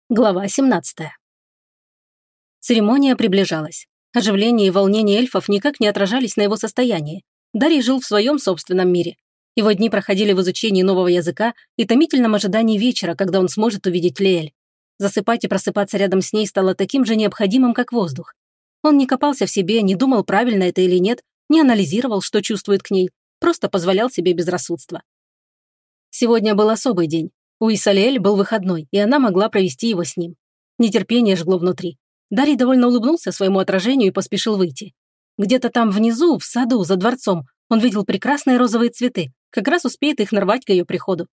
Глава 17. Церемония приближалась. Оживление и волнение эльфов никак не отражались на его состоянии. Дарий жил в своем собственном мире. Его дни проходили в изучении нового языка и томительном ожидании вечера, когда он сможет увидеть Леэль. Засыпать и просыпаться рядом с ней стало таким же необходимым, как воздух. Он не копался в себе, не думал, правильно это или нет, не анализировал, что чувствует к ней, просто позволял себе безрассудство. Сегодня был особый день. У Исалиэль был выходной, и она могла провести его с ним. Нетерпение жгло внутри. Дарий довольно улыбнулся своему отражению и поспешил выйти. Где-то там внизу, в саду, за дворцом, он видел прекрасные розовые цветы, как раз успеет их нарвать к ее приходу.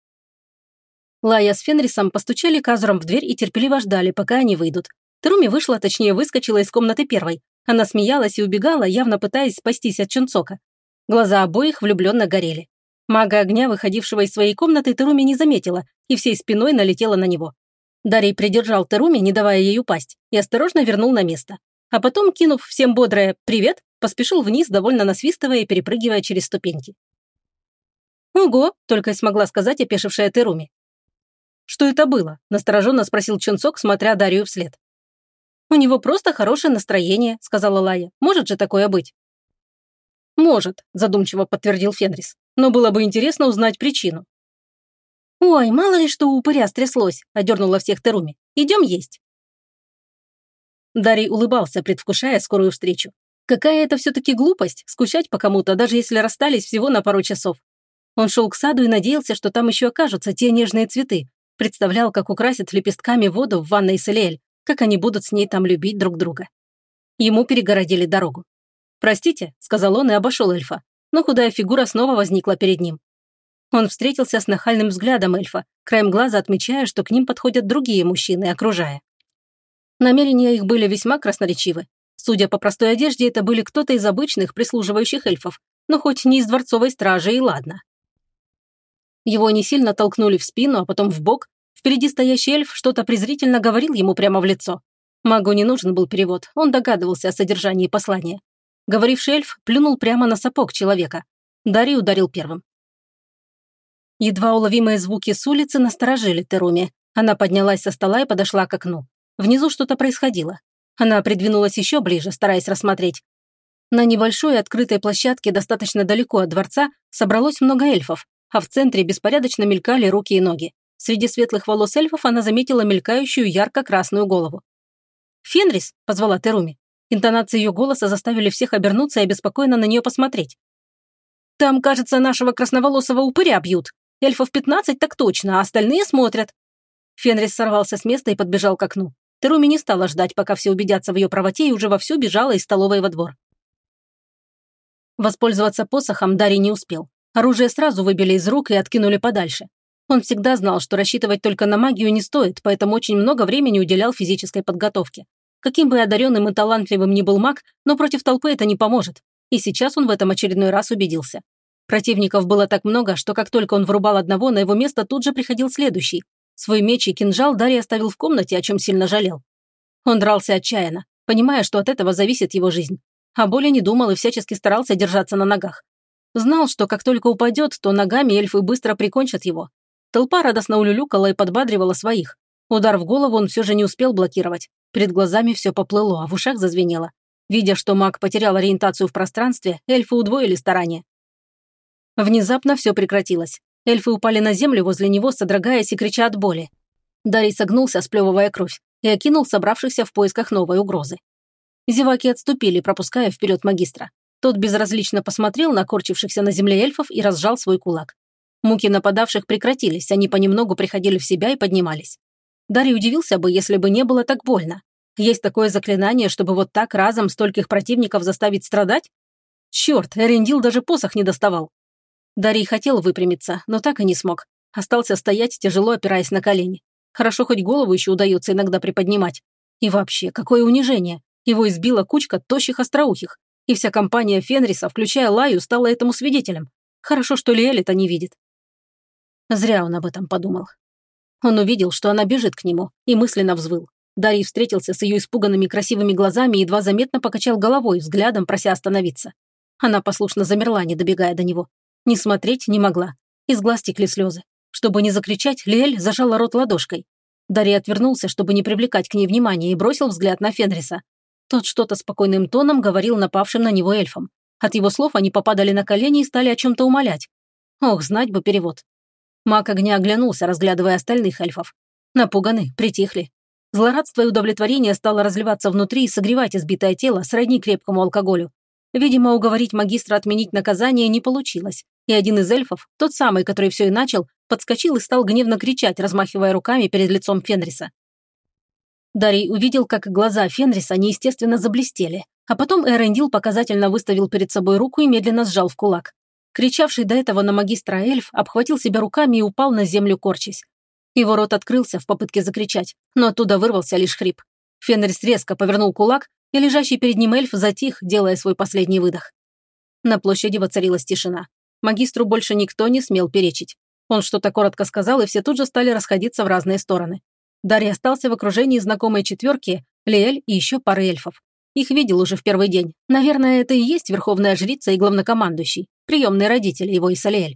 Лая с Фенрисом постучали Казуром в дверь и терпеливо ждали, пока они выйдут. Теруми вышла, точнее выскочила из комнаты первой. Она смеялась и убегала, явно пытаясь спастись от Чунцока. Глаза обоих влюбленно горели. Мага огня, выходившего из своей комнаты, Теруми не заметила и всей спиной налетела на него. Дарий придержал Теруми, не давая ей упасть, и осторожно вернул на место. А потом, кинув всем бодрое «привет», поспешил вниз, довольно насвистывая и перепрыгивая через ступеньки. «Ого!» – только и смогла сказать опешившая Теруми. «Что это было?» – настороженно спросил Чунцок, смотря Дарью вслед. «У него просто хорошее настроение», – сказала Лая. «Может же такое быть?» «Может», – задумчиво подтвердил Фенрис. «Но было бы интересно узнать причину». «Ой, мало ли что у упыря стряслось», – одернула всех Теруми. «Идем есть». Дарий улыбался, предвкушая скорую встречу. Какая это все-таки глупость – скучать по кому-то, даже если расстались всего на пару часов. Он шел к саду и надеялся, что там еще окажутся те нежные цветы. Представлял, как украсят лепестками воду в ванной Исалиэль, как они будут с ней там любить друг друга. Ему перегородили дорогу. «Простите», – сказал он и обошел эльфа, но худая фигура снова возникла перед ним. Он встретился с нахальным взглядом эльфа, краем глаза отмечая, что к ним подходят другие мужчины, окружая. Намерения их были весьма красноречивы. Судя по простой одежде, это были кто-то из обычных прислуживающих эльфов, но хоть не из дворцовой стражи, и ладно. Его не сильно толкнули в спину, а потом в бок. Впереди стоящий эльф что-то презрительно говорил ему прямо в лицо. Магу не нужен был перевод, он догадывался о содержании послания. Говоривший эльф плюнул прямо на сапог человека. Дарий ударил первым. Едва уловимые звуки с улицы насторожили Теруми. Она поднялась со стола и подошла к окну. Внизу что-то происходило. Она придвинулась еще ближе, стараясь рассмотреть. На небольшой открытой площадке достаточно далеко от дворца собралось много эльфов, а в центре беспорядочно мелькали руки и ноги. Среди светлых волос эльфов она заметила мелькающую ярко-красную голову. «Фенрис!» – позвала Теруми. Интонации ее голоса заставили всех обернуться и обеспокоенно на нее посмотреть. «Там, кажется, нашего красноволосого упыря бьют. Эльфов 15 так точно, а остальные смотрят». Фенрис сорвался с места и подбежал к окну. Теруми не стала ждать, пока все убедятся в ее правоте, и уже вовсю бежала из столовой во двор. Воспользоваться посохом Дарий не успел. Оружие сразу выбили из рук и откинули подальше. Он всегда знал, что рассчитывать только на магию не стоит, поэтому очень много времени уделял физической подготовке. Каким бы одаренным и талантливым ни был маг, но против толпы это не поможет. И сейчас он в этом очередной раз убедился. Противников было так много, что как только он врубал одного, на его место тут же приходил следующий. Свой меч и кинжал Дарий оставил в комнате, о чем сильно жалел. Он дрался отчаянно, понимая, что от этого зависит его жизнь. О боли не думал и всячески старался держаться на ногах. Знал, что как только упадет, то ногами эльфы быстро прикончат его. Толпа радостно улюлюкала и подбадривала своих. Удар в голову он все же не успел блокировать. Перед глазами все поплыло, а в ушах зазвенело. Видя, что маг потерял ориентацию в пространстве, эльфы удвоили старания. Внезапно все прекратилось. Эльфы упали на землю возле него, содрогаясь и крича от боли. Дарий согнулся, сплевывая кровь, и окинул собравшихся в поисках новой угрозы. Зеваки отступили, пропуская вперед магистра. Тот безразлично посмотрел на корчившихся на земле эльфов и разжал свой кулак. Муки нападавших прекратились, они понемногу приходили в себя и поднимались. Дарий удивился бы, если бы не было так больно. Есть такое заклинание, чтобы вот так разом стольких противников заставить страдать? Черт, Эрендил даже посох не доставал. Дарий хотел выпрямиться, но так и не смог. Остался стоять, тяжело опираясь на колени. Хорошо, хоть голову еще удается иногда приподнимать. И вообще, какое унижение. Его избила кучка тощих остроухих. И вся компания Фенриса, включая Лаю, стала этому свидетелем. Хорошо, что Лиэль это не видит. Зря он об этом подумал. Он увидел, что она бежит к нему, и мысленно взвыл. Дарий встретился с ее испуганными красивыми глазами и едва заметно покачал головой, взглядом прося остановиться. Она послушно замерла, не добегая до него. Ни смотреть не могла. Из глаз текли слезы. Чтобы не закричать, Лиэль зажала рот ладошкой. Дарий отвернулся, чтобы не привлекать к ней внимания, и бросил взгляд на Фенриса. Тот что-то спокойным тоном говорил напавшим на него эльфам. От его слов они попадали на колени и стали о чем-то умолять. Ох, знать бы перевод. Маг огня оглянулся, разглядывая остальных эльфов. Напуганы, притихли. Злорадство и удовлетворение стало разливаться внутри и согревать избитое тело сродни крепкому алкоголю. Видимо, уговорить магистра отменить наказание не получилось, и один из эльфов, тот самый, который все и начал, подскочил и стал гневно кричать, размахивая руками перед лицом Фенриса. Дарий увидел, как глаза Фенриса неестественно заблестели, а потом Эрендил показательно выставил перед собой руку и медленно сжал в кулак. Кричавший до этого на магистра эльф обхватил себя руками и упал на землю, корчась. Его рот открылся в попытке закричать, но оттуда вырвался лишь хрип. Фенрис резко повернул кулак, и лежащий перед ним эльф затих, делая свой последний выдох. На площади воцарилась тишина. Магистру больше никто не смел перечить. Он что-то коротко сказал, и все тут же стали расходиться в разные стороны. Дарий остался в окружении знакомой четверки, Лиэль и еще пары эльфов. Их видел уже в первый день. Наверное, это и есть верховная жрица и главнокомандующий, приемные родители его и Салиэль.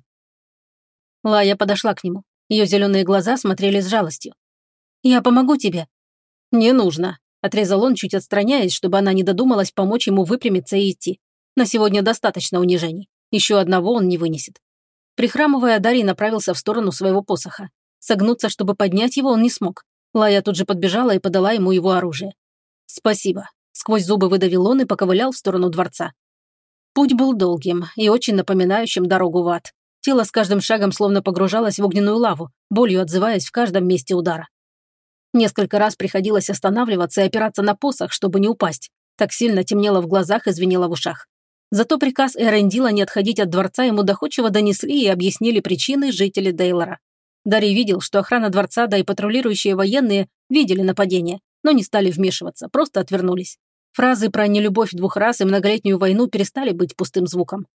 Лая подошла к нему. Ее зеленые глаза смотрели с жалостью. «Я помогу тебе». «Не нужно», — отрезал он, чуть отстраняясь, чтобы она не додумалась помочь ему выпрямиться и идти. На сегодня достаточно унижений. Еще одного он не вынесет. Прихрамывая, Дарий направился в сторону своего посоха. Согнуться, чтобы поднять его, он не смог. Лая тут же подбежала и подала ему его оружие. «Спасибо», — сквозь зубы выдавил он и поковылял в сторону дворца. Путь был долгим и очень напоминающим дорогу в ад. Тело с каждым шагом словно погружалось в огненную лаву, болью отзываясь в каждом месте удара. Несколько раз приходилось останавливаться и опираться на посох, чтобы не упасть. Так сильно темнело в глазах и звенело в ушах. Зато приказ Эрендила не отходить от дворца ему доходчиво донесли и объяснили причины жители Дейлора. Дарий видел, что охрана дворца, да и патрулирующие военные видели нападение, но не стали вмешиваться, просто отвернулись. Фразы про нелюбовь двух рас и многолетнюю войну перестали быть пустым звуком.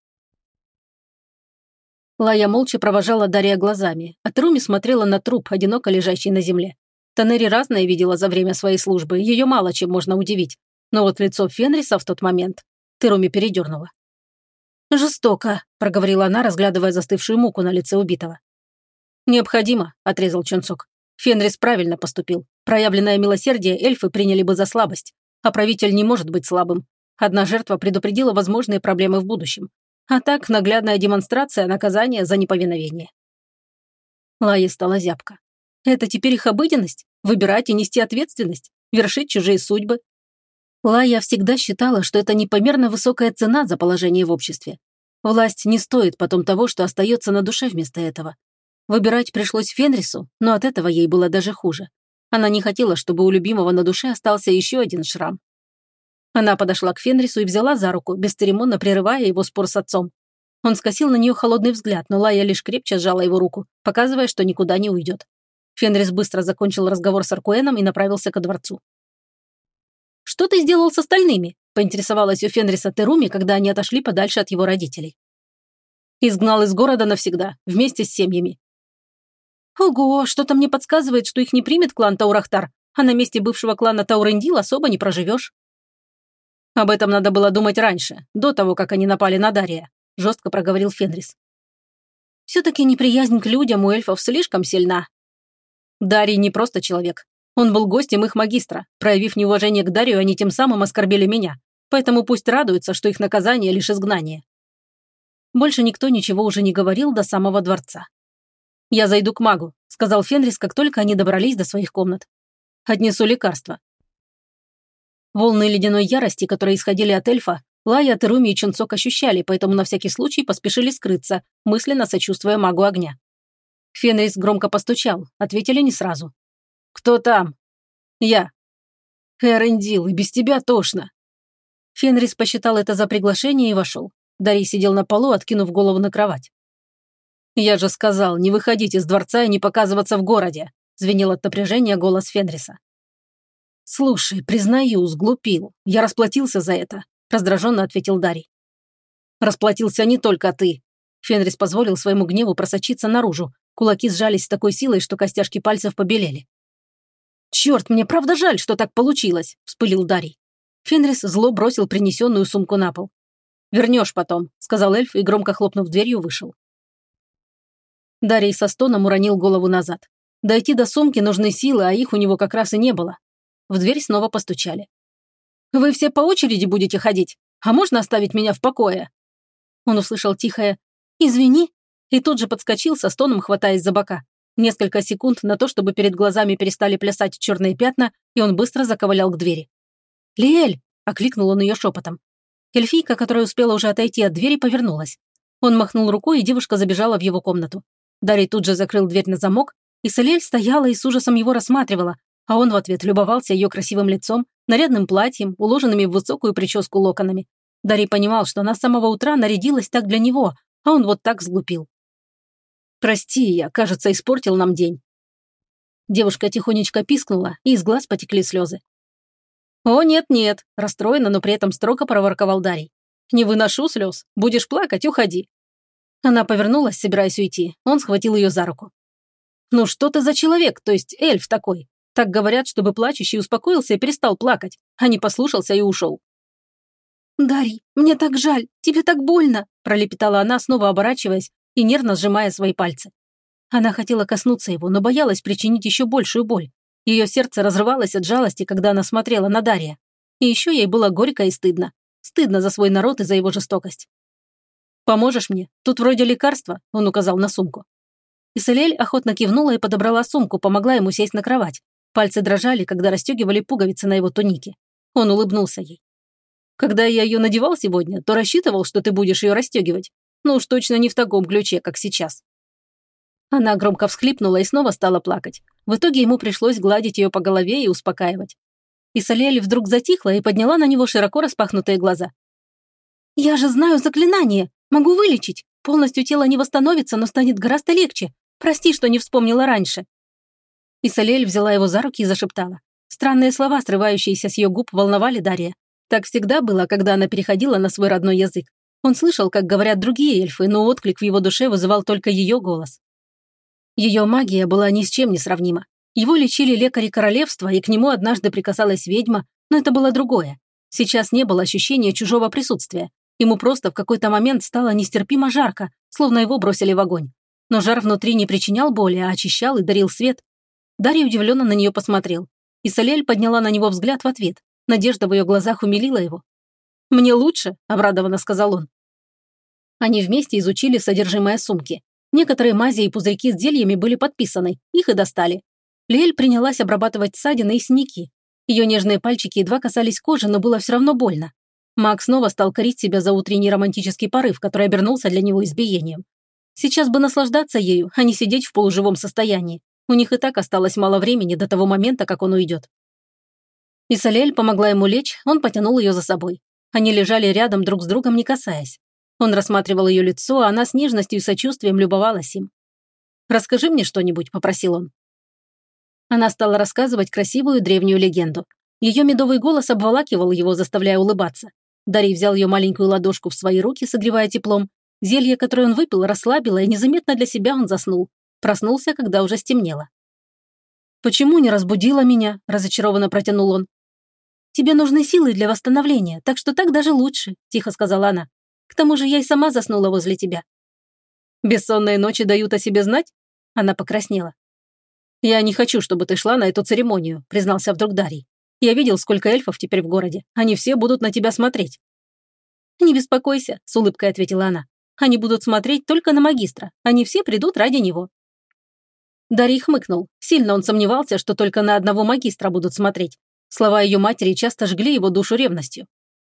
Лая молча провожала Дария глазами, а Теруми смотрела на труп, одиноко лежащий на земле. Танери разное видела за время своей службы, ее мало чем можно удивить. Но вот лицо Фенриса в тот момент Теруми передернула. «Жестоко», — проговорила она, разглядывая застывшую муку на лице убитого. «Необходимо», — отрезал Чонсок. «Фенрис правильно поступил. Проявленное милосердие эльфы приняли бы за слабость, а правитель не может быть слабым. Одна жертва предупредила возможные проблемы в будущем. А так наглядная демонстрация наказания за неповиновение». Лае стала зябко. Это теперь их обыденность? Выбирать и нести ответственность? Вершить чужие судьбы? Лая всегда считала, что это непомерно высокая цена за положение в обществе. Власть не стоит потом того, что остается на душе вместо этого. Выбирать пришлось Фенрису, но от этого ей было даже хуже. Она не хотела, чтобы у любимого на душе остался еще один шрам. Она подошла к Фенрису и взяла за руку, бесцеремонно прерывая его спор с отцом. Он скосил на нее холодный взгляд, но Лая лишь крепче сжала его руку, показывая, что никуда не уйдет. Фенрис быстро закончил разговор с Аркуэном и направился ко дворцу. «Что ты сделал с остальными?» – поинтересовалась у Фенриса Теруми, когда они отошли подальше от его родителей. «Изгнал из города навсегда, вместе с семьями». «Ого, что-то мне подсказывает, что их не примет клан Таурахтар, а на месте бывшего клана Таурендил особо не проживешь». «Об этом надо было думать раньше, до того, как они напали на Дария», – жестко проговорил Фенрис. «Все-таки неприязнь к людям у эльфов слишком сильна». Дарий не просто человек. Он был гостем их магистра. Проявив неуважение к Дарию, они тем самым оскорбили меня. Поэтому пусть радуются, что их наказание лишь изгнание. Больше никто ничего уже не говорил до самого дворца. «Я зайду к магу», — сказал Фенрис, как только они добрались до своих комнат. «Отнесу лекарства». Волны ледяной ярости, которые исходили от эльфа, Лая, Теруми и Чунцок ощущали, поэтому на всякий случай поспешили скрыться, мысленно сочувствуя магу огня. Фенрис громко постучал, ответили не сразу. «Кто там?» «Я». «Эрендил, и без тебя тошно». Фенрис посчитал это за приглашение и вошел. Дарий сидел на полу, откинув голову на кровать. «Я же сказал, не выходить из дворца и не показываться в городе», звенел от напряжения голос Фенриса. «Слушай, признаю, сглупил. Я расплатился за это», раздраженно ответил Дарий. «Расплатился не только ты». Фенрис позволил своему гневу просочиться наружу. Кулаки сжались с такой силой, что костяшки пальцев побелели. «Черт, мне правда жаль, что так получилось», – вспылил Дарий. Фенрис зло бросил принесенную сумку на пол. «Вернешь потом», – сказал эльф и, громко хлопнув дверью, вышел. Дарий со стоном уронил голову назад. Дойти до сумки нужны силы, а их у него как раз и не было. В дверь снова постучали. «Вы все по очереди будете ходить? А можно оставить меня в покое?» Он услышал тихое «Извини» и тут же подскочил со стоном, хватаясь за бока. Несколько секунд на то, чтобы перед глазами перестали плясать черные пятна, и он быстро заковылял к двери. «Лиэль!» – окликнул он ее шепотом. Эльфийка, которая успела уже отойти от двери, повернулась. Он махнул рукой, и девушка забежала в его комнату. Дарий тут же закрыл дверь на замок, и Салиэль стояла и с ужасом его рассматривала, а он в ответ любовался ее красивым лицом, нарядным платьем, уложенными в высокую прическу локонами. Дарий понимал, что она с самого утра нарядилась так для него, а он вот так сглупил. «Прости, я, кажется, испортил нам день». Девушка тихонечко пискнула, и из глаз потекли слезы. «О, нет-нет», – расстроенно, но при этом строго проворковал Дарий. «Не выношу слез. Будешь плакать – уходи». Она повернулась, собираясь уйти. Он схватил ее за руку. «Ну что ты за человек, то есть эльф такой? Так говорят, чтобы плачущий успокоился и перестал плакать, а не послушался и ушел». «Дарий, мне так жаль, тебе так больно», – пролепетала она, снова оборачиваясь и нервно сжимая свои пальцы. Она хотела коснуться его, но боялась причинить еще большую боль. Ее сердце разрывалось от жалости, когда она смотрела на Дария. И еще ей было горько и стыдно. Стыдно за свой народ и за его жестокость. «Поможешь мне? Тут вроде лекарства», – он указал на сумку. Исалиэль охотно кивнула и подобрала сумку, помогла ему сесть на кровать. Пальцы дрожали, когда расстегивали пуговицы на его тунике. Он улыбнулся ей. «Когда я ее надевал сегодня, то рассчитывал, что ты будешь ее расстегивать. Ну уж точно не в таком ключе, как сейчас». Она громко всхлипнула и снова стала плакать. В итоге ему пришлось гладить ее по голове и успокаивать. Исалиэль вдруг затихла и подняла на него широко распахнутые глаза. «Я же знаю заклинание! Могу вылечить! Полностью тело не восстановится, но станет гораздо легче! Прости, что не вспомнила раньше!» Исалиэль взяла его за руки и зашептала. Странные слова, срывающиеся с ее губ, волновали Дария. Так всегда было, когда она переходила на свой родной язык. Он слышал, как говорят другие эльфы, но отклик в его душе вызывал только ее голос. Ее магия была ни с чем не сравнима. Его лечили лекари королевства, и к нему однажды прикасалась ведьма, но это было другое. Сейчас не было ощущения чужого присутствия. Ему просто в какой-то момент стало нестерпимо жарко, словно его бросили в огонь. Но жар внутри не причинял боли, а очищал и дарил свет. Дарья удивленно на нее посмотрел. И Салиэль подняла на него взгляд в ответ. Надежда в ее глазах умилила его. «Мне лучше», – обрадованно сказал он. Они вместе изучили содержимое сумки. Некоторые мази и пузырьки с зельями были подписаны, их и достали. Лиэль принялась обрабатывать ссадины и синяки. Ее нежные пальчики едва касались кожи, но было все равно больно. Маг снова стал корить себя за утренний романтический порыв, который обернулся для него избиением. Сейчас бы наслаждаться ею, а не сидеть в полуживом состоянии. У них и так осталось мало времени до того момента, как он уйдет. Исалиэль помогла ему лечь, он потянул ее за собой. Они лежали рядом друг с другом, не касаясь. Он рассматривал ее лицо, а она с нежностью и сочувствием любовалась им. «Расскажи мне что-нибудь», – попросил он. Она стала рассказывать красивую древнюю легенду. Ее медовый голос обволакивал его, заставляя улыбаться. Дарий взял ее маленькую ладошку в свои руки, согревая теплом. Зелье, которое он выпил, расслабило, и незаметно для себя он заснул. Проснулся, когда уже стемнело. «Почему не разбудила меня?» – разочарованно протянул он. «Тебе нужны силы для восстановления, так что так даже лучше», – тихо сказала она. «К тому же я и сама заснула возле тебя». «Бессонные ночи дают о себе знать?» Она покраснела. «Я не хочу, чтобы ты шла на эту церемонию», – признался вдруг Дарий. «Я видел, сколько эльфов теперь в городе. Они все будут на тебя смотреть». «Не беспокойся», – с улыбкой ответила она. «Они будут смотреть только на магистра. Они все придут ради него». Дарий хмыкнул. Сильно он сомневался, что только на одного магистра будут смотреть. Слова ее матери часто жгли его душу ревностью.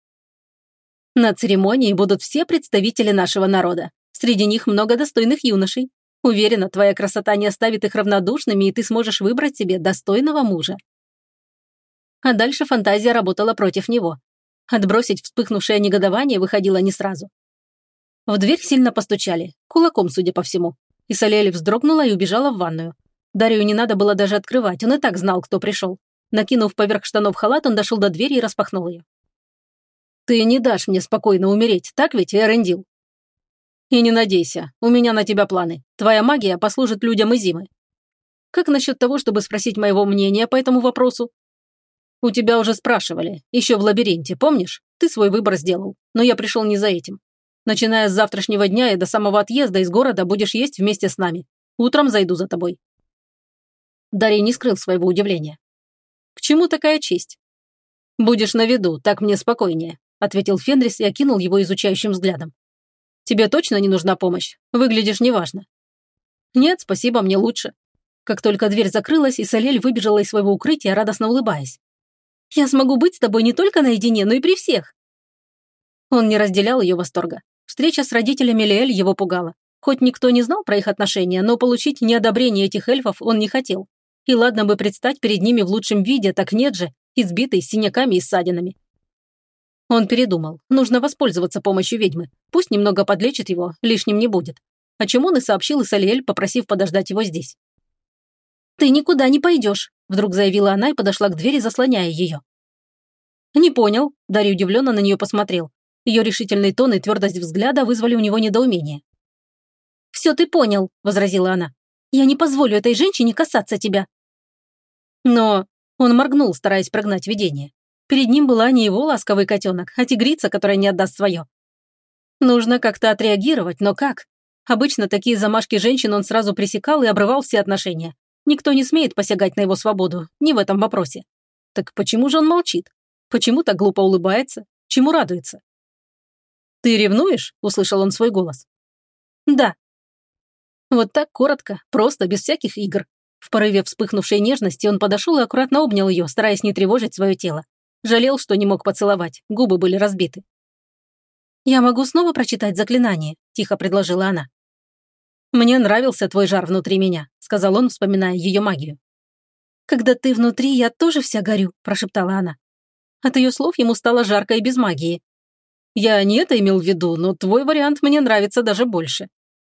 «На церемонии будут все представители нашего народа. Среди них много достойных юношей. Уверена, твоя красота не оставит их равнодушными, и ты сможешь выбрать себе достойного мужа». А дальше фантазия работала против него. Отбросить вспыхнувшее негодование выходило не сразу. В дверь сильно постучали, кулаком, судя по всему. Исалиэль вздрогнула и убежала в ванную. Дарью не надо было даже открывать, он и так знал, кто пришел. Накинув поверх штанов халат, он дошел до двери и распахнул ее. «Ты не дашь мне спокойно умереть, так ведь, Эрендил?» «И не надейся, у меня на тебя планы. Твоя магия послужит людям Изимы». «Как насчет того, чтобы спросить моего мнения по этому вопросу?» «У тебя уже спрашивали, еще в лабиринте, помнишь? Ты свой выбор сделал, но я пришел не за этим. Начиная с завтрашнего дня и до самого отъезда из города будешь есть вместе с нами. Утром зайду за тобой». Дарий не скрыл своего удивления. «К чему такая честь?» «Будешь на виду, так мне спокойнее», – ответил Фенрис и окинул его изучающим взглядом. «Тебе точно не нужна помощь? Выглядишь неважно». «Нет, спасибо, мне лучше». Как только дверь закрылась, Исалиэль выбежала из своего укрытия, радостно улыбаясь. «Я смогу быть с тобой не только наедине, но и при всех». Он не разделял ее восторга. Встреча с родителями Лиэль его пугала. Хоть никто не знал про их отношения, но получить неодобрение этих эльфов он не хотел. И ладно бы предстать перед ними в лучшем виде, так нет же, избитый, с синяками и ссадинами. Он передумал. Нужно воспользоваться помощью ведьмы. Пусть немного подлечит его, лишним не будет. О чем он и сообщил Исалиэль, попросив подождать его здесь. «Ты никуда не пойдешь», – вдруг заявила она и подошла к двери, заслоняя ее. «Не понял», – Дарий удивленно на нее посмотрел. Ее решительный тон и твердость взгляда вызвали у него недоумение. «Все ты понял», – возразила она. «Я не позволю этой женщине касаться тебя». Но он моргнул, стараясь прогнать видение. Перед ним была не его ласковый котенок, а тигрица, которая не отдаст свое. Нужно как-то отреагировать, но как? Обычно такие замашки женщин он сразу пресекал и обрывал все отношения. Никто не смеет посягать на его свободу, не в этом вопросе. Так почему же он молчит? Почему так глупо улыбается? Чему радуется? «Ты ревнуешь?» – услышал он свой голос. «Да». Вот так коротко, просто, без всяких игр. В порыве вспыхнувшей нежности он подошел и аккуратно обнял ее, стараясь не тревожить свое тело. Жалел, что не мог поцеловать, губы были разбиты. «Я могу снова прочитать заклинание?» – тихо предложила она. «Мне нравился твой жар внутри меня», – сказал он, вспоминая ее магию. «Когда ты внутри, я тоже вся горю», – прошептала она. От ее слов ему стало жарко и без магии. «Я не это имел в виду, но твой вариант мне нравится даже больше».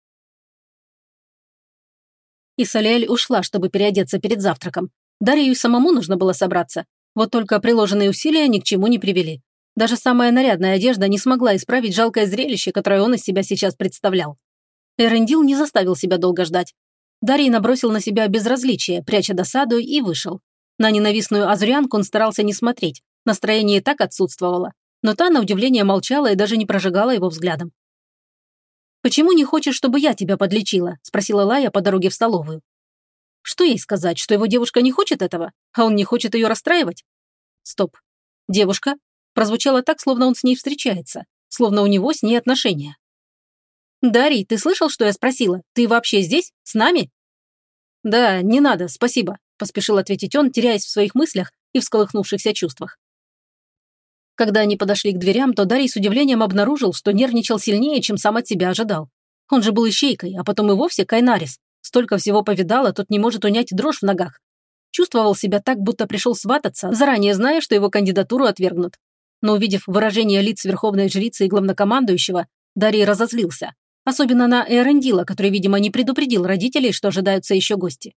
Исалиэль ушла, чтобы переодеться перед завтраком. Дарью и самому нужно было собраться. Вот только приложенные усилия ни к чему не привели. Даже самая нарядная одежда не смогла исправить жалкое зрелище, которое он из себя сейчас представлял. Эрендил не заставил себя долго ждать. Дарий набросил на себя безразличие, пряча досаду, и вышел. На ненавистную азурянку он старался не смотреть, настроение и так отсутствовало. Но та, на удивление, молчала и даже не прожигала его взглядом. «Почему не хочешь, чтобы я тебя подлечила?» – спросила Лая по дороге в столовую. Что ей сказать, что его девушка не хочет этого, а он не хочет ее расстраивать? Стоп. Девушка? Прозвучало так, словно он с ней встречается, словно у него с ней отношения. «Дарий, ты слышал, что я спросила? Ты вообще здесь? С нами?» «Да, не надо, спасибо», – поспешил ответить он, теряясь в своих мыслях и всколыхнувшихся чувствах. Когда они подошли к дверям, то Дарий с удивлением обнаружил, что нервничал сильнее, чем сам от себя ожидал. Он же был ищейкой, а потом и вовсе Кайнарис. Столько всего повидал, а тот не может унять дрожь в ногах. Чувствовал себя так, будто пришел свататься, заранее зная, что его кандидатуру отвергнут. Но увидев выражение лиц верховной жрицы и главнокомандующего, Дарий разозлился. Особенно на Эрендила, который, видимо, не предупредил родителей, что ожидаются еще гости.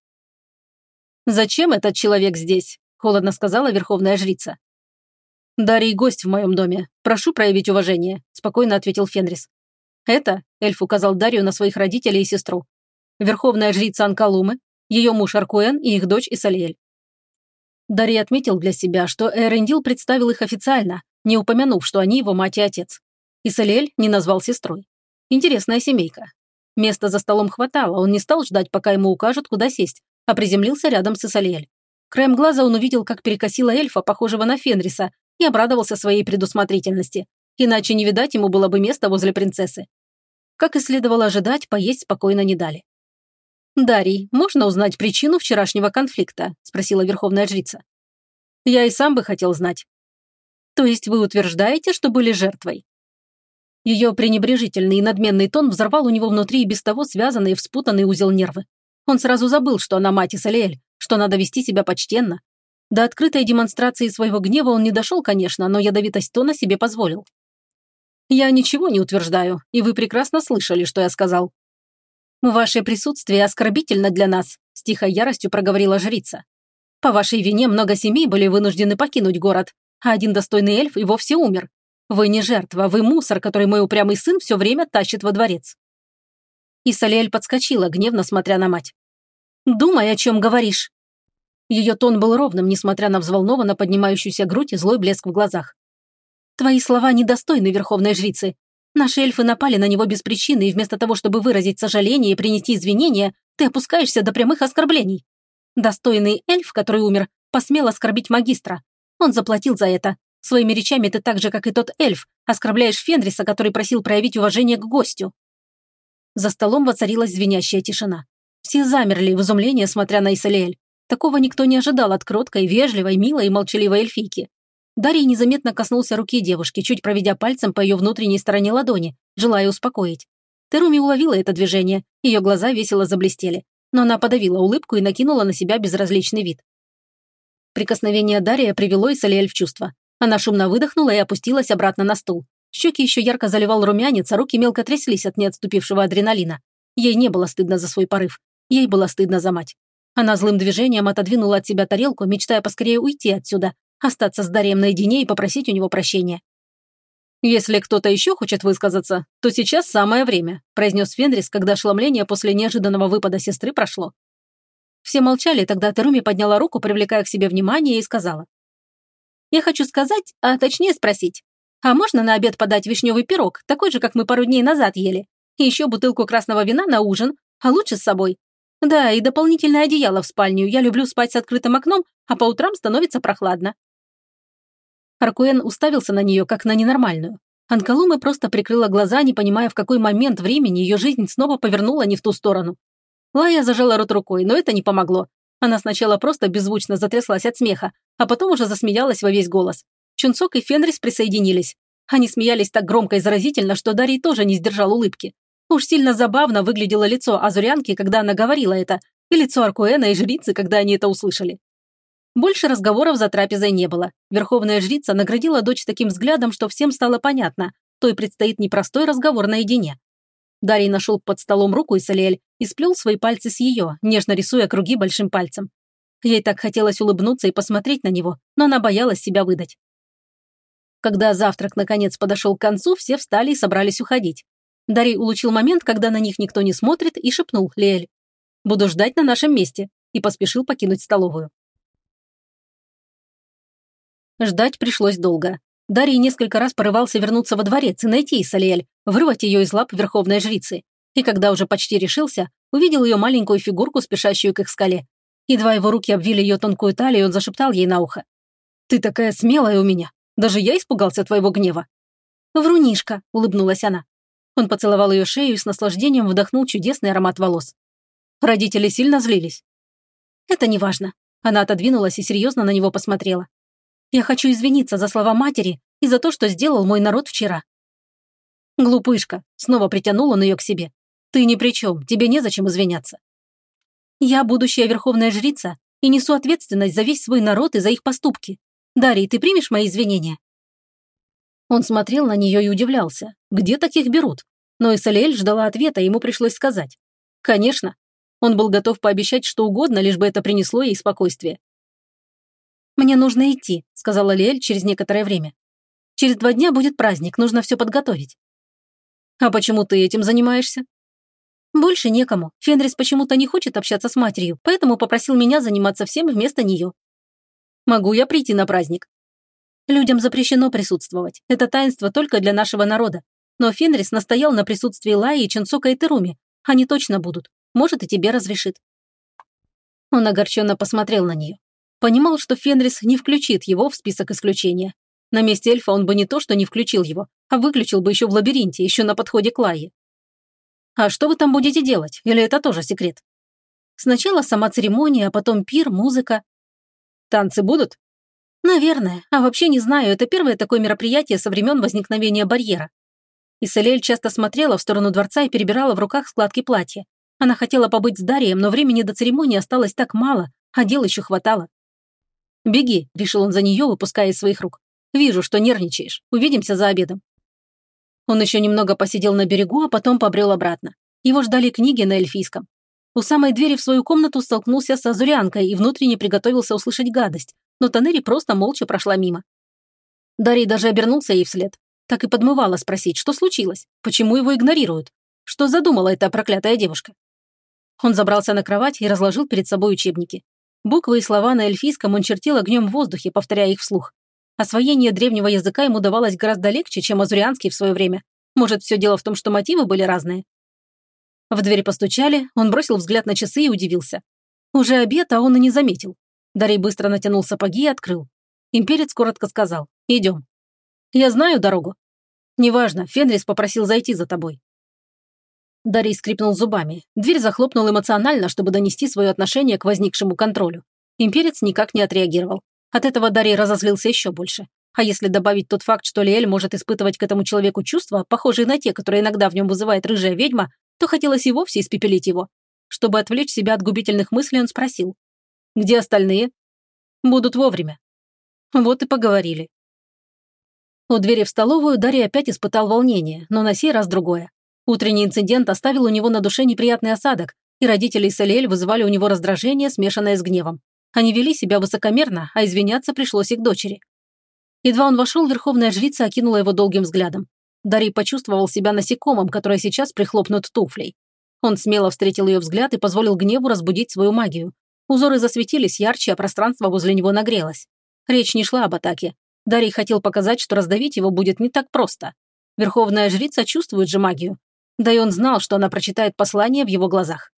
«Зачем этот человек здесь?» – холодно сказала верховная жрица. «Дарий гость в моем доме. Прошу проявить уважение», – спокойно ответил Фенрис. «Это», – эльф указал Дарию на своих родителей и сестру, верховная жрица Анкалумы, ее муж Аркуэн и их дочь Исалиэль. Дарий отметил для себя, что Эрендил представил их официально, не упомянув, что они его мать и отец. Исалиэль не назвал сестрой. Интересная семейка. Места за столом хватало, он не стал ждать, пока ему укажут, куда сесть, а приземлился рядом с Исалиэль. Краем глаза он увидел, как перекосила эльфа, похожего на Фенриса, и обрадовался своей предусмотрительности. Иначе не видать ему было бы места возле принцессы. Как и следовало ожидать, поесть спокойно не дали. «Дарий, можно узнать причину вчерашнего конфликта?» – спросила верховная жрица. «Я и сам бы хотел знать». «То есть вы утверждаете, что были жертвой?» Ее пренебрежительный и надменный тон взорвал у него внутри и без того связанный и вспутанный узел нервы. Он сразу забыл, что она мать Исалиэль, что надо вести себя почтенно. До открытой демонстрации своего гнева он не дошел, конечно, но ядовитость тона себе позволил. «Я ничего не утверждаю, и вы прекрасно слышали, что я сказал». «Ваше присутствие оскорбительно для нас», – с тихой яростью проговорила жрица. «По вашей вине много семей были вынуждены покинуть город, а один достойный эльф и вовсе умер. Вы не жертва, вы мусор, который мой упрямый сын все время тащит во дворец». Исалиэль подскочила, гневно смотря на мать. «Думай, о чем говоришь». Ее тон был ровным, несмотря на взволнованно поднимающуюся грудь и злой блеск в глазах. «Твои слова недостойны верховной жрицы. Наши эльфы напали на него без причины, и вместо того, чтобы выразить сожаление и принести извинения, ты опускаешься до прямых оскорблений. Достойный эльф, который умер, посмел оскорбить магистра. Он заплатил за это. Своими речами ты так же, как и тот эльф, оскорбляешь Фенриса, который просил проявить уважение к гостю». За столом воцарилась звенящая тишина. Все замерли в изумлении, смотря на Исалиэль. Такого никто не ожидал от кроткой, вежливой, милой и молчаливой эльфийки. Дарий незаметно коснулся руки девушки, чуть проведя пальцем по ее внутренней стороне ладони, желая успокоить. Теруми уловила это движение, ее глаза весело заблестели, но она подавила улыбку и накинула на себя безразличный вид. Прикосновение Дария привело Исалиэль в чувство. Она шумно выдохнула и опустилась обратно на стул. Щеки еще ярко заливал румянец, а руки мелко тряслись от неотступившего адреналина. Ей не было стыдно за свой порыв. Ей было стыдно за мать. Она злым движением отодвинула от себя тарелку, мечтая поскорее уйти отсюда, остаться с Дарием наедине и попросить у него прощения. «Если кто-то еще хочет высказаться, то сейчас самое время», произнес Фенрис, когда ошеломление после неожиданного выпада сестры прошло. Все молчали, тогда Теруми подняла руку, привлекая к себе внимание, и сказала. «Я хочу сказать, а точнее спросить, а можно на обед подать вишневый пирог, такой же, как мы пару дней назад ели, и еще бутылку красного вина на ужин, а лучше с собой? Да, и дополнительное одеяло в спальню, я люблю спать с открытым окном, а по утрам становится прохладно». Аркуэн уставился на нее, как на ненормальную. Анкалуме просто прикрыла глаза, не понимая, в какой момент времени ее жизнь снова повернула не в ту сторону. Лая зажала рот рукой, но это не помогло. Она сначала просто беззвучно затряслась от смеха, а потом уже засмеялась во весь голос. Чунцок и Фенрис присоединились. Они смеялись так громко и заразительно, что Дарий тоже не сдержал улыбки. Уж сильно забавно выглядело лицо Азурянки, когда она говорила это, и лицо Аркуэна и жрицы, когда они это услышали. Больше разговоров за трапезой не было. Верховная жрица наградила дочь таким взглядом, что всем стало понятно, то и предстоит непростой разговор наедине. Дарий нашел под столом руку Исалиэль и сплел свои пальцы с ее, нежно рисуя круги большим пальцем. Ей так хотелось улыбнуться и посмотреть на него, но она боялась себя выдать. Когда завтрак наконец подошел к концу, все встали и собрались уходить. Дарий улучил момент, когда на них никто не смотрит, и шепнул Лиэль. «Буду ждать на нашем месте», и поспешил покинуть столовую. Ждать пришлось долго. Дарий несколько раз порывался вернуться во дворец и найти Исалиэль, вырвать ее из лап верховной жрицы. И когда уже почти решился, увидел ее маленькую фигурку, спешащую к их скале. Едва его руки обвили ее тонкую талию, он зашептал ей на ухо. «Ты такая смелая у меня! Даже я испугался твоего гнева!» «Врунишка!» – улыбнулась она. Он поцеловал ее шею и с наслаждением вдохнул чудесный аромат волос. Родители сильно злились. «Это не важно». Она отодвинулась и серьезно на него посмотрела. «Я хочу извиниться за слова матери и за то, что сделал мой народ вчера». «Глупышка», — снова притянул он ее к себе. «Ты ни при чем, тебе незачем извиняться». «Я будущая верховная жрица и несу ответственность за весь свой народ и за их поступки. Дарий, ты примешь мои извинения?» Он смотрел на нее и удивлялся. Где таких берут? Но Исалиэль ждала ответа, и ему пришлось сказать. «Конечно». Он был готов пообещать что угодно, лишь бы это принесло ей спокойствие. «Мне нужно идти», — сказала Лиэль через некоторое время. «Через 2 дня будет праздник, нужно все подготовить». «А почему ты этим занимаешься?» «Больше некому. Фенрис почему-то не хочет общаться с матерью, поэтому попросил меня заниматься всем вместо нее». «Могу я прийти на праздник?» «Людям запрещено присутствовать. Это таинство только для нашего народа. Но Фенрис настоял на присутствии Лаи, Чунцока и Теруми. Они точно будут. Может, и тебе разрешит». Он огорченно посмотрел на нее. Понимал, что Фенрис не включит его в список исключения. На месте эльфа он бы не то что не включил его, а выключил бы еще в лабиринте, еще на подходе к Лае. «А что вы там будете делать? Или это тоже секрет?» «Сначала сама церемония, а потом пир, музыка». «Танцы будут?» «Наверное. А вообще не знаю, это первое такое мероприятие со времен возникновения барьера». Исалиэль часто смотрела в сторону дворца и перебирала в руках складки платья. Она хотела побыть с Дарием, но времени до церемонии осталось так мало, а дел еще хватало. «Беги», — решил он за нее, выпуская из своих рук. «Вижу, что нервничаешь. Увидимся за обедом». Он еще немного посидел на берегу, а потом побрел обратно. Его ждали книги на эльфийском. У самой двери в свою комнату столкнулся с Азурянкой и внутренне приготовился услышать гадость, но Танери просто молча прошла мимо. Дарий даже обернулся ей вслед. Так и подмывало спросить, что случилось, почему его игнорируют, что задумала эта проклятая девушка. Он забрался на кровать и разложил перед собой учебники. Буквы и слова на эльфийском он чертил огнем в воздухе, повторяя их вслух. Освоение древнего языка ему давалось гораздо легче, чем азурианский в свое время. Может, все дело в том, что мотивы были разные? В дверь постучали, он бросил взгляд на часы и удивился. Уже обед, а он и не заметил. Дарий быстро натянул сапоги и открыл. Имперец коротко сказал: «Идем». «Я знаю дорогу». «Неважно, Фенрис попросил зайти за тобой». Дарий скрипнул зубами. Дверь захлопнул эмоционально, чтобы донести свое отношение к возникшему контролю. Имперец никак не отреагировал. От этого Дарий разозлился еще больше. А если добавить тот факт, что Лиэль может испытывать к этому человеку чувства, похожие на те, которые иногда в нем вызывает рыжая ведьма, то хотелось и вовсе испепелить его. Чтобы отвлечь себя от губительных мыслей, он спросил: «Где остальные?» «Будут вовремя». Вот и поговорили. У двери в столовую Дарий опять испытал волнение, но на сей раз другое. Утренний инцидент оставил у него на душе неприятный осадок, и родители Исалиэль вызывали у него раздражение, смешанное с гневом. Они вели себя высокомерно, а извиняться пришлось их дочери. Едва он вошел, верховная жрица окинула его долгим взглядом. Дарий почувствовал себя насекомым, которое сейчас прихлопнут туфлей. Он смело встретил ее взгляд и позволил гневу разбудить свою магию. Узоры засветились ярче, а пространство возле него нагрелось. Речь не шла об атаке. Дарий хотел показать, что раздавить его будет не так просто. Верховная жрица чувствует же магию. Да и он знал, что она прочитает послание в его глазах.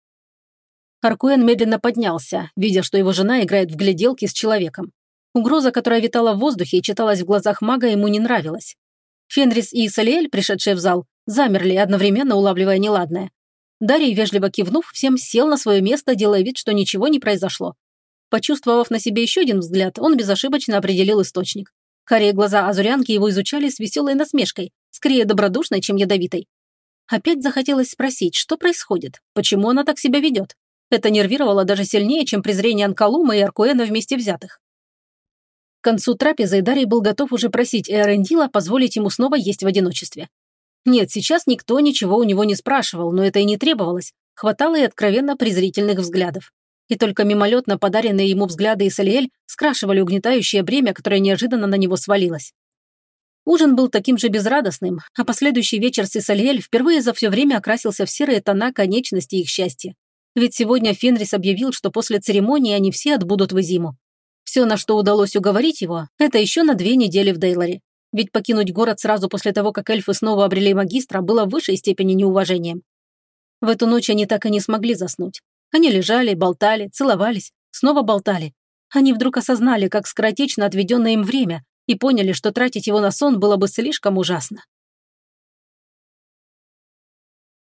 Аркуэн медленно поднялся, видя, что его жена играет в гляделки с человеком. Угроза, которая витала в воздухе и читалась в глазах мага, ему не нравилась. Фенрис и Исалиэль, пришедшие в зал, замерли, одновременно улавливая неладное. Дарий, вежливо кивнув, всем сел на свое место, делая вид, что ничего не произошло. Почувствовав на себе еще один взгляд, он безошибочно определил источник. Карие глаза азурянки его изучали с веселой насмешкой, скорее добродушной, чем ядовитой. Опять захотелось спросить, что происходит, почему она так себя ведет. Это нервировало даже сильнее, чем презрение Анкалума и Аркуэна вместе взятых. К концу трапезы Дарий был готов уже просить Эарендила позволить ему снова есть в одиночестве. Нет, сейчас никто ничего у него не спрашивал, но это и не требовалось. Хватало и откровенно презрительных взглядов. И только мимолетно подаренные ему взгляды Исалиэль скрашивали угнетающее бремя, которое неожиданно на него свалилось. Ужин был таким же безрадостным, а последующий вечер с Исалиэль впервые за все время окрасился в серые тона конечности их счастья. Ведь сегодня Фенрис объявил, что после церемонии они все отбудут в Изиму. Все, на что удалось уговорить его, это еще на 2 недели в Дейлоре. Ведь покинуть город сразу после того, как эльфы снова обрели магистра, было в высшей степени неуважением. В эту ночь они так и не смогли заснуть. Они лежали, болтали, целовались, снова болтали. Они вдруг осознали, как скоротечно отведенное им время, и поняли, что тратить его на сон было бы слишком ужасно.